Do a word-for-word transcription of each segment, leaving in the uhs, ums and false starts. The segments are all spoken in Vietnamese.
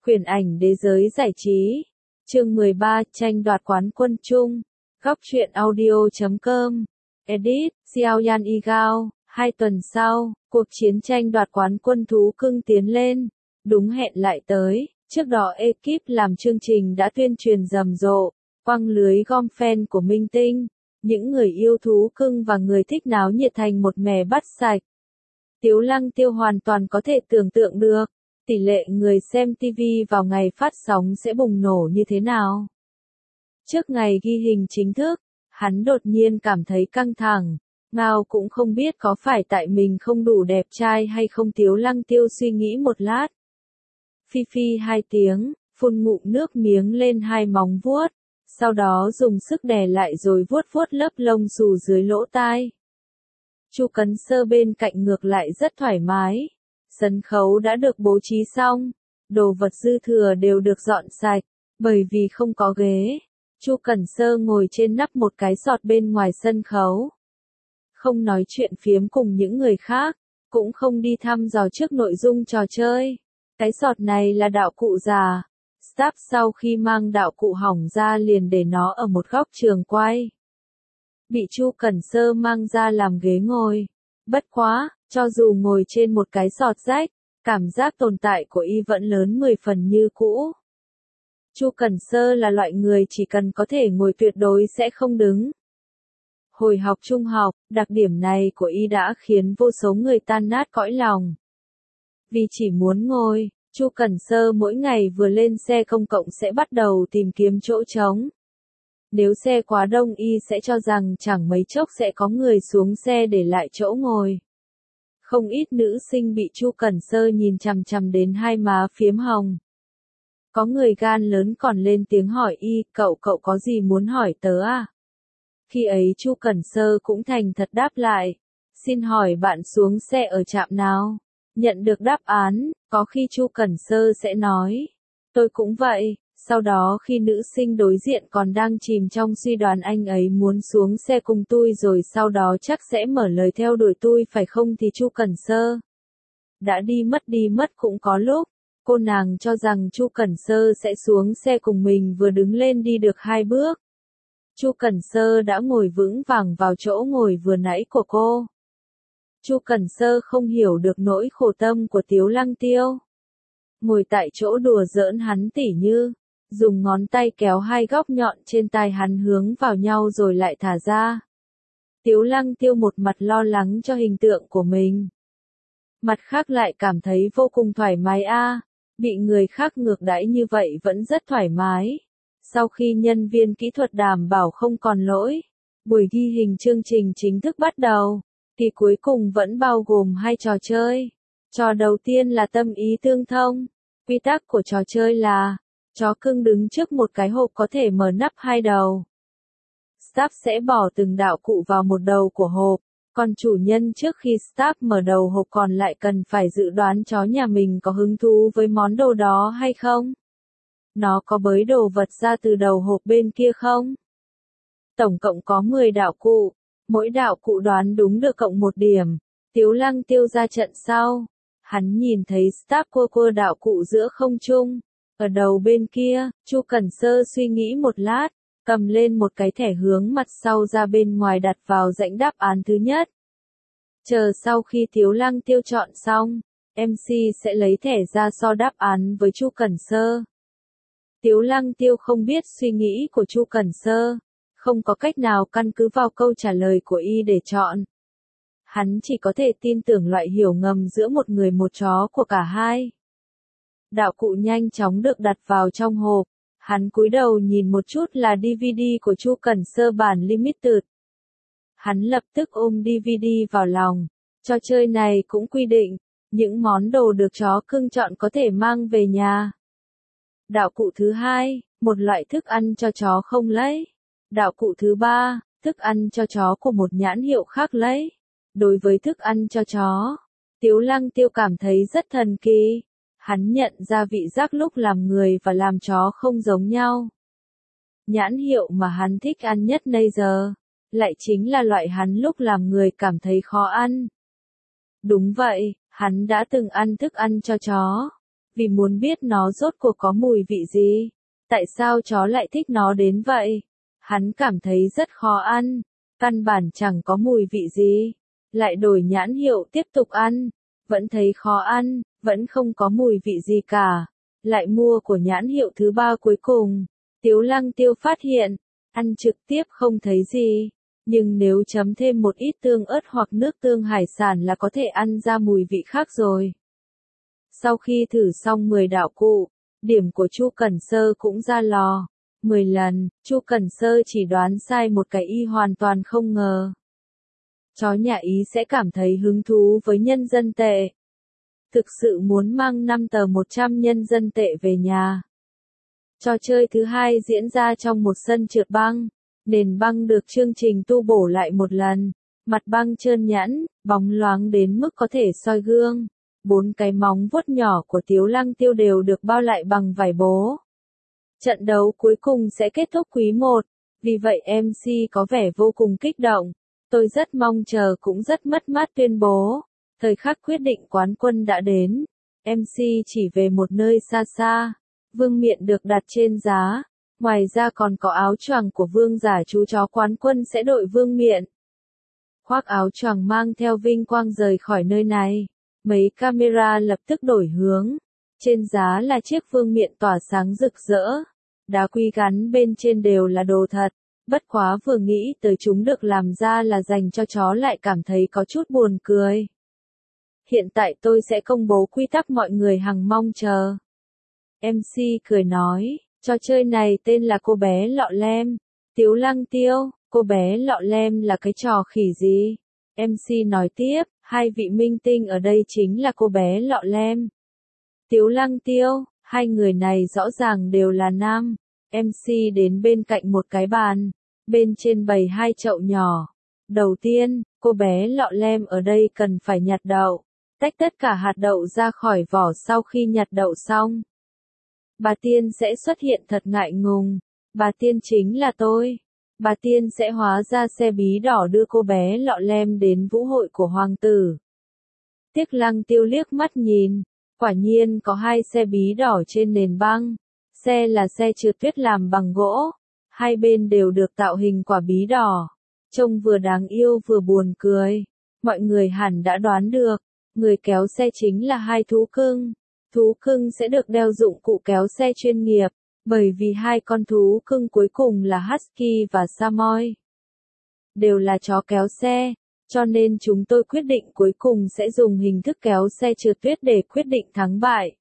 Quyển ảnh đế giới giải trí. Chương mười ba, tranh đoạt quán quân chung. Góc truyện audio chấm com. Edit, Xiao Yan Igao. Hai tuần sau, cuộc chiến tranh đoạt quán quân thú cưng tiến lên. Đúng hẹn lại tới. Trước đó ekip làm chương trình đã tuyên truyền rầm rộ, quăng lưới gom fan của minh tinh. Những người yêu thú cưng và người thích náo nhiệt thành một mẻ bắt sạch. Tiếu Lăng Tiêu hoàn toàn có thể tưởng tượng được, tỷ lệ người xem ti vi vào ngày phát sóng sẽ bùng nổ như thế nào. Trước ngày ghi hình chính thức, hắn đột nhiên cảm thấy căng thẳng, ngao cũng không biết có phải tại mình không đủ đẹp trai hay không. Tiếu Lăng Tiêu suy nghĩ một lát. Phi phi hai tiếng, phun ngụm nước miếng lên hai móng vuốt, sau đó dùng sức đè lại rồi vuốt vuốt lớp lông xù dưới lỗ tai. Chu Cấn Sơ bên cạnh ngược lại rất thoải mái. Sân khấu đã được bố trí xong, đồ vật dư thừa đều được dọn sạch, bởi vì không có ghế. Chu Cẩn Sơ ngồi trên nắp một cái sọt bên ngoài sân khấu. Không nói chuyện phiếm cùng những người khác, cũng không đi thăm dò trước nội dung trò chơi. Cái sọt này là đạo cụ già. Staff sau khi mang đạo cụ hỏng ra liền để nó ở một góc trường quay. Bị Chu Cẩn Sơ mang ra làm ghế ngồi. Bất quá, cho dù ngồi trên một cái sọt rách, cảm giác tồn tại của y vẫn lớn mười phần như cũ. Chu Cẩn Sơ là loại người chỉ cần có thể ngồi tuyệt đối sẽ không đứng. Hồi học trung học, đặc điểm này của y đã khiến vô số người tan nát cõi lòng. Vì chỉ muốn ngồi, Chu Cẩn Sơ mỗi ngày vừa lên xe công cộng sẽ bắt đầu tìm kiếm chỗ trống. Nếu xe quá đông y sẽ cho rằng chẳng mấy chốc sẽ có người xuống xe để lại chỗ ngồi. Không ít nữ sinh bị Chu Cẩn Sơ nhìn chằm chằm đến hai má phiếm hồng. Có người gan lớn còn lên tiếng hỏi y, cậu cậu có gì muốn hỏi tớ à? Khi ấy Chu Cẩn Sơ cũng thành thật đáp lại, xin hỏi bạn xuống xe ở trạm nào? Nhận được đáp án, có khi Chu Cẩn Sơ sẽ nói, tôi cũng vậy. Sau đó khi nữ sinh đối diện còn đang chìm trong suy đoán anh ấy muốn xuống xe cùng tôi rồi sau đó chắc sẽ mở lời theo đuổi tôi phải không thì Chu Cẩn Sơ đã đi mất đi mất cũng có lúc. Cô nàng cho rằng Chu Cẩn Sơ sẽ xuống xe cùng mình vừa đứng lên đi được hai bước. Chu Cẩn Sơ đã ngồi vững vàng vào chỗ ngồi vừa nãy của cô. Chu Cẩn Sơ không hiểu được nỗi khổ tâm của Tiếu Lăng Tiêu. Ngồi tại chỗ đùa giỡn hắn tỉ như dùng ngón tay kéo hai góc nhọn trên tai hắn hướng vào nhau rồi lại thả ra. Tiếu Lăng Tiêu một mặt lo lắng cho hình tượng của mình. Mặt khác lại cảm thấy vô cùng thoải mái a, à, bị người khác ngược đãi như vậy vẫn rất thoải mái. Sau khi nhân viên kỹ thuật đảm bảo không còn lỗi, buổi ghi hình chương trình chính thức bắt đầu, thì cuối cùng vẫn bao gồm hai trò chơi. Trò đầu tiên là tâm ý tương thông. Quy tắc của trò chơi là chó cưng đứng trước một cái hộp có thể mở nắp hai đầu. Staff sẽ bỏ từng đạo cụ vào một đầu của hộp, còn chủ nhân trước khi staff mở đầu hộp còn lại cần phải dự đoán chó nhà mình có hứng thú với món đồ đó hay không. Nó có bới đồ vật ra từ đầu hộp bên kia không? Tổng cộng có mười đạo cụ, mỗi đạo cụ đoán đúng được cộng một điểm. Tiếu Lăng Tiêu ra trận sau. Hắn nhìn thấy staff quơ quơ đạo cụ giữa không trung. Ở đầu bên kia, Chu Cẩn Sơ suy nghĩ một lát, cầm lên một cái thẻ hướng mặt sau ra bên ngoài đặt vào rãnh đáp án thứ nhất. Chờ sau khi Tiếu Lăng Tiêu chọn xong, em xê sẽ lấy thẻ ra so đáp án với Chu Cẩn Sơ. Tiếu Lăng Tiêu không biết suy nghĩ của Chu Cẩn Sơ, không có cách nào căn cứ vào câu trả lời của y để chọn. Hắn chỉ có thể tin tưởng loại hiểu ngầm giữa một người một chó của cả hai. Đạo cụ nhanh chóng được đặt vào trong hộp, hắn cúi đầu nhìn một chút là đê vê đê của Chu Cẩn Sơ bản limited. Hắn lập tức ôm đê vê đê vào lòng, trò chơi này cũng quy định, những món đồ được chó cưng chọn có thể mang về nhà. Đạo cụ thứ hai, một loại thức ăn cho chó không lấy. Đạo cụ thứ ba, thức ăn cho chó của một nhãn hiệu khác lấy. Đối với thức ăn cho chó, Tiếu Lăng Tiêu cảm thấy rất thần kỳ. Hắn nhận ra vị giác lúc làm người và làm chó không giống nhau. Nhãn hiệu mà hắn thích ăn nhất bây giờ, lại chính là loại hắn lúc làm người cảm thấy khó ăn. Đúng vậy, hắn đã từng ăn thức ăn cho chó. vì muốn biết nó rốt cuộc có mùi vị gì. Tại sao chó lại thích nó đến vậy? Hắn cảm thấy rất khó ăn, căn bản chẳng có mùi vị gì. Lại đổi nhãn hiệu tiếp tục ăn, vẫn thấy khó ăn, vẫn không có mùi vị gì cả. Lại mua của nhãn hiệu thứ ba cuối cùng. Tiếu Lăng Tiêu phát hiện, ăn trực tiếp không thấy gì, nhưng nếu chấm thêm một ít tương ớt hoặc nước tương hải sản là có thể ăn ra mùi vị khác rồi. Sau khi thử xong mười đạo cụ, điểm của Chu Cẩn Sơ cũng ra lò. mười lần, Chu Cẩn Sơ chỉ đoán sai một cái y hoàn toàn không ngờ. Chó nhà Ý sẽ cảm thấy hứng thú với nhân dân tệ. Thực sự muốn mang năm tờ một trăm nhân dân tệ về nhà. Trò chơi thứ hai diễn ra trong một sân trượt băng. Nền băng được chương trình tu bổ lại một lần. Mặt băng trơn nhẵn, bóng loáng đến mức có thể soi gương. Bốn cái móng vuốt nhỏ của Tiếu Lăng Tiêu đều được bao lại bằng vải bố. Trận đấu cuối cùng sẽ kết thúc quý một, vì vậy em xê có vẻ vô cùng kích động. Tôi rất mong chờ cũng rất mất mát tuyên bố. Thời khắc quyết định quán quân đã đến. em xê chỉ về một nơi xa xa. Vương miện được đặt trên giá. Ngoài ra còn có áo choàng của vương giả chú chó quán quân sẽ đội vương miện. Khoác áo choàng mang theo vinh quang rời khỏi nơi này. Mấy camera lập tức đổi hướng. Trên giá là chiếc vương miện tỏa sáng rực rỡ. Đá quy gắn bên trên đều là đồ thật. Bất quá vừa nghĩ tới chúng được làm ra là dành cho chó lại cảm thấy có chút buồn cười. Hiện tại tôi sẽ công bố quy tắc mọi người hằng mong chờ. em xê cười nói, trò chơi này tên là cô bé lọ lem. Tiếu Lăng Tiêu, cô bé lọ lem là cái trò khỉ gì? em xê nói tiếp, hai vị minh tinh ở đây chính là cô bé lọ lem. Tiếu Lăng Tiêu, hai người này rõ ràng đều là nam. em xê đến bên cạnh một cái bàn, bên trên bày hai chậu nhỏ. Đầu tiên, cô bé lọ lem ở đây cần phải nhặt đậu, tách tất cả hạt đậu ra khỏi vỏ sau khi nhặt đậu xong. Bà Tiên sẽ xuất hiện thật ngại ngùng, bà Tiên chính là tôi. Bà Tiên sẽ hóa ra xe bí đỏ đưa cô bé lọ lem đến vũ hội của hoàng tử. Tiếc Lăng Tiêu liếc mắt nhìn, quả nhiên có hai xe bí đỏ trên nền băng. Xe là xe trượt tuyết làm bằng gỗ, hai bên đều được tạo hình quả bí đỏ, trông vừa đáng yêu vừa buồn cười. Mọi người hẳn đã đoán được, người kéo xe chính là hai thú cưng. Thú cưng sẽ được đeo dụng cụ kéo xe chuyên nghiệp, bởi vì hai con thú cưng cuối cùng là Husky và Samoy. Đều là chó kéo xe, cho nên chúng tôi quyết định cuối cùng sẽ dùng hình thức kéo xe trượt tuyết để quyết định thắng bại.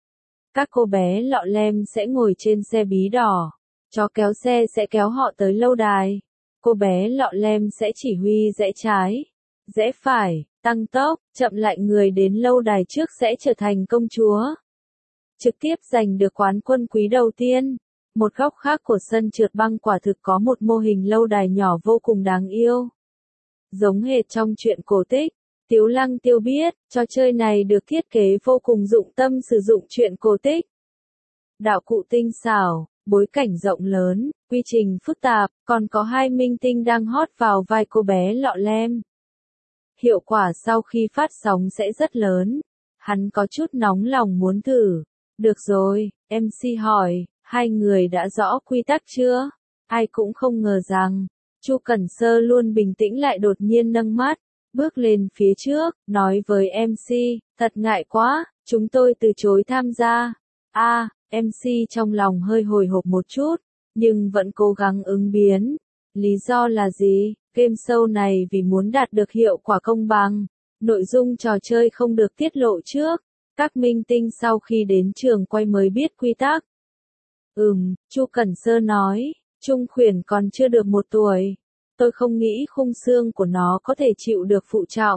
Các cô bé lọ lem sẽ ngồi trên xe bí đỏ, chó kéo xe sẽ kéo họ tới lâu đài. Cô bé lọ lem sẽ chỉ huy rẽ trái, rẽ phải, tăng tốc, chậm lại người đến lâu đài trước sẽ trở thành công chúa. Trực tiếp giành được quán quân quý đầu tiên. Một góc khác của sân trượt băng quả thực có một mô hình lâu đài nhỏ vô cùng đáng yêu. Giống hệt trong truyện cổ tích. Tiếu Lăng Tiêu biết, trò chơi này được thiết kế vô cùng dụng tâm sử dụng truyện cổ tích. Đạo cụ tinh xảo, bối cảnh rộng lớn, quy trình phức tạp, còn có hai minh tinh đang hót vào vai cô bé lọ lem. Hiệu quả sau khi phát sóng sẽ rất lớn. Hắn có chút nóng lòng muốn thử. Được rồi, em xê hỏi, hai người đã rõ quy tắc chưa? Ai cũng không ngờ rằng, Chu Cẩn Sơ luôn bình tĩnh lại đột nhiên nâng mắt, bước lên phía trước, nói với em xê, thật ngại quá, chúng tôi từ chối tham gia. A, à, em xê trong lòng hơi hồi hộp một chút, nhưng vẫn cố gắng ứng biến. Lý do là gì? Game show này vì muốn đạt được hiệu quả công bằng, nội dung trò chơi không được tiết lộ trước. Các minh tinh sau khi đến trường quay mới biết quy tắc. Ừm, Chu Cẩn Sơ nói, Trung Khuyển còn chưa được một tuổi. Tôi không nghĩ khung xương của nó có thể chịu được phụ trọng.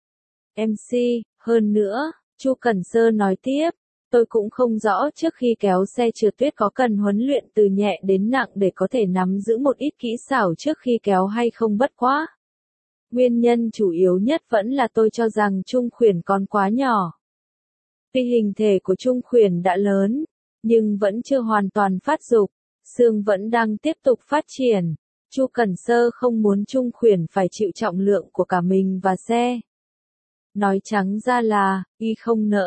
em xê, hơn nữa, Chu Cẩn Sơ nói tiếp, tôi cũng không rõ trước khi kéo xe trượt tuyết có cần huấn luyện từ nhẹ đến nặng để có thể nắm giữ một ít kỹ xảo trước khi kéo hay không bất quá. Nguyên nhân chủ yếu nhất vẫn là tôi cho rằng Trung Khuyển còn quá nhỏ. Tuy hình thể của Trung Khuyển đã lớn, nhưng vẫn chưa hoàn toàn phát dục, xương vẫn đang tiếp tục phát triển. Chu Cẩn Sơ không muốn Trung Khuyển phải chịu trọng lượng của cả mình và xe. Nói trắng ra là, y không nỡ,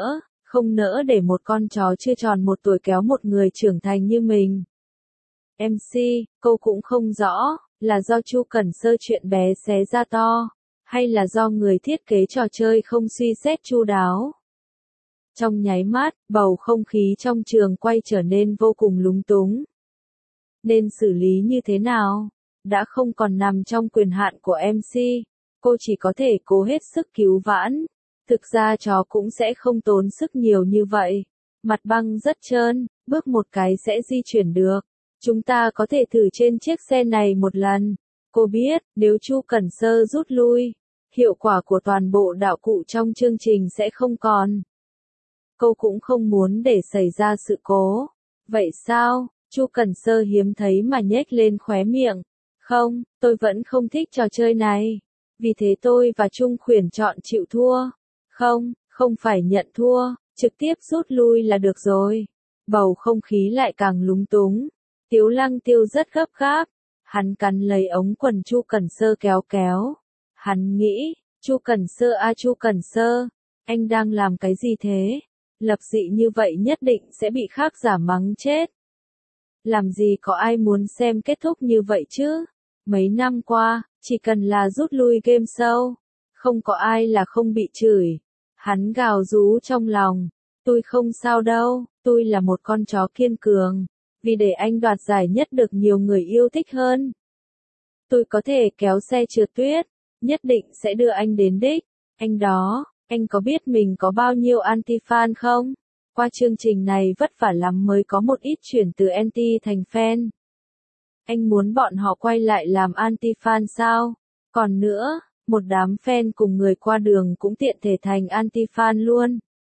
không nỡ để một con chó chưa tròn một tuổi kéo một người trưởng thành như mình. em xê, câu cũng không rõ, là do Chu Cẩn Sơ chuyện bé xé ra to, hay là do người thiết kế trò chơi không suy xét chu đáo. Trong nháy mắt, bầu không khí trong trường quay trở nên vô cùng lúng túng. Nên xử lý như thế nào? Đã không còn nằm trong quyền hạn của em xê, cô chỉ có thể cố hết sức cứu vãn. Thực ra chó cũng sẽ không tốn sức nhiều như vậy. Mặt băng rất trơn, bước một cái sẽ di chuyển được. Chúng ta có thể thử trên chiếc xe này một lần. Cô biết, nếu Chu Cẩn Sơ rút lui, hiệu quả của toàn bộ đạo cụ trong chương trình sẽ không còn. Cô cũng không muốn để xảy ra sự cố. Vậy sao? Chu Cẩn Sơ hiếm thấy mà nhếch lên khóe miệng. Không, tôi vẫn không thích trò chơi này. Vì thế tôi và Trung Khuyển chọn chịu thua. Không, không phải nhận thua, trực tiếp rút lui là được rồi. Bầu không khí lại càng lúng túng. Tiếu Lăng Tiêu rất gấp gáp. Hắn cắn lấy ống quần Chu Cẩn Sơ kéo kéo. Hắn nghĩ, Chu Cẩn Sơ a Chu Cẩn Sơ, anh đang làm cái gì thế? Lập dị như vậy nhất định sẽ bị khác giả mắng chết. Làm gì có ai muốn xem kết thúc như vậy chứ? Mấy năm qua, chỉ cần là rút lui game show, không có ai là không bị chửi. Hắn gào rú trong lòng, tôi không sao đâu, tôi là một con chó kiên cường, vì để anh đoạt giải nhất được nhiều người yêu thích hơn. Tôi có thể kéo xe trượt tuyết, nhất định sẽ đưa anh đến đích. Anh đó, anh có biết mình có bao nhiêu anti-fan không? Qua chương trình này vất vả lắm mới có một ít chuyển từ anti thành fan. Anh muốn bọn họ quay lại làm anti-fan sao? Còn nữa, một đám fan cùng người qua đường cũng tiện thể thành anti-fan luôn.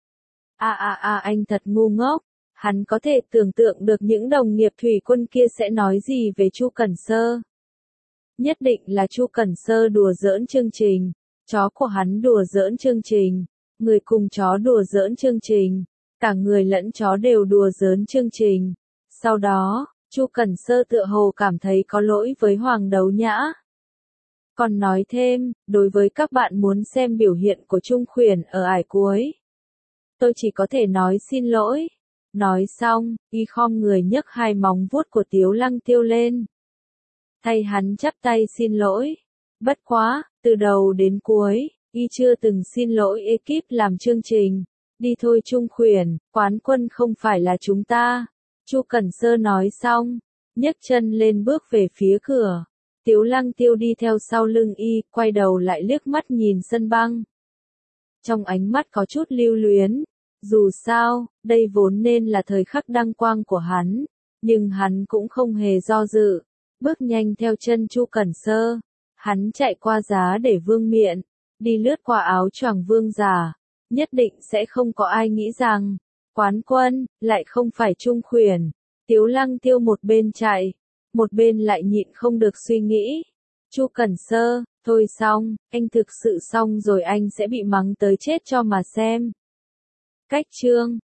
À à à anh thật ngu ngốc. Hắn có thể tưởng tượng được những đồng nghiệp thủy quân kia sẽ nói gì về Chu Cẩn Sơ. Nhất định là Chu Cẩn Sơ đùa giỡn chương trình. Chó của hắn đùa giỡn chương trình. Người cùng chó đùa giỡn chương trình. Cả người lẫn chó đều đùa giỡn chương trình. Sau đó, Chu Cẩn Sơ tựa hồ cảm thấy có lỗi với Hoàng Đấu Nhã. Còn nói thêm, đối với các bạn muốn xem biểu hiện của Trung Khuyển ở ải cuối, tôi chỉ có thể nói xin lỗi. Nói xong, y khom người nhấc hai móng vuốt của Tiếu Lăng Tiêu lên. Thay hắn chắp tay xin lỗi. Bất quá, từ đầu đến cuối, y chưa từng xin lỗi ekip làm chương trình. Đi thôi Trung Khuyển, quán quân không phải là chúng ta. Chu Cẩn Sơ nói xong, nhấc chân lên bước về phía cửa. Tiếu Lăng Tiêu đi theo sau lưng y, quay đầu lại liếc mắt nhìn sân băng. Trong ánh mắt có chút lưu luyến. Dù sao, đây vốn nên là thời khắc đăng quang của hắn, nhưng hắn cũng không hề do dự, bước nhanh theo chân Chu Cẩn Sơ. Hắn chạy qua giá để vương miện, đi lướt qua áo choàng vương giả, nhất định sẽ không có ai nghĩ rằng, quán quân, lại không phải Trung Khuyển. Tiếu Lăng Tiêu một bên chạy, một bên lại nhịn không được suy nghĩ. Chu Cẩn Sơ, thôi xong, anh thực sự xong rồi anh sẽ bị mắng tới chết cho mà xem. Cách chương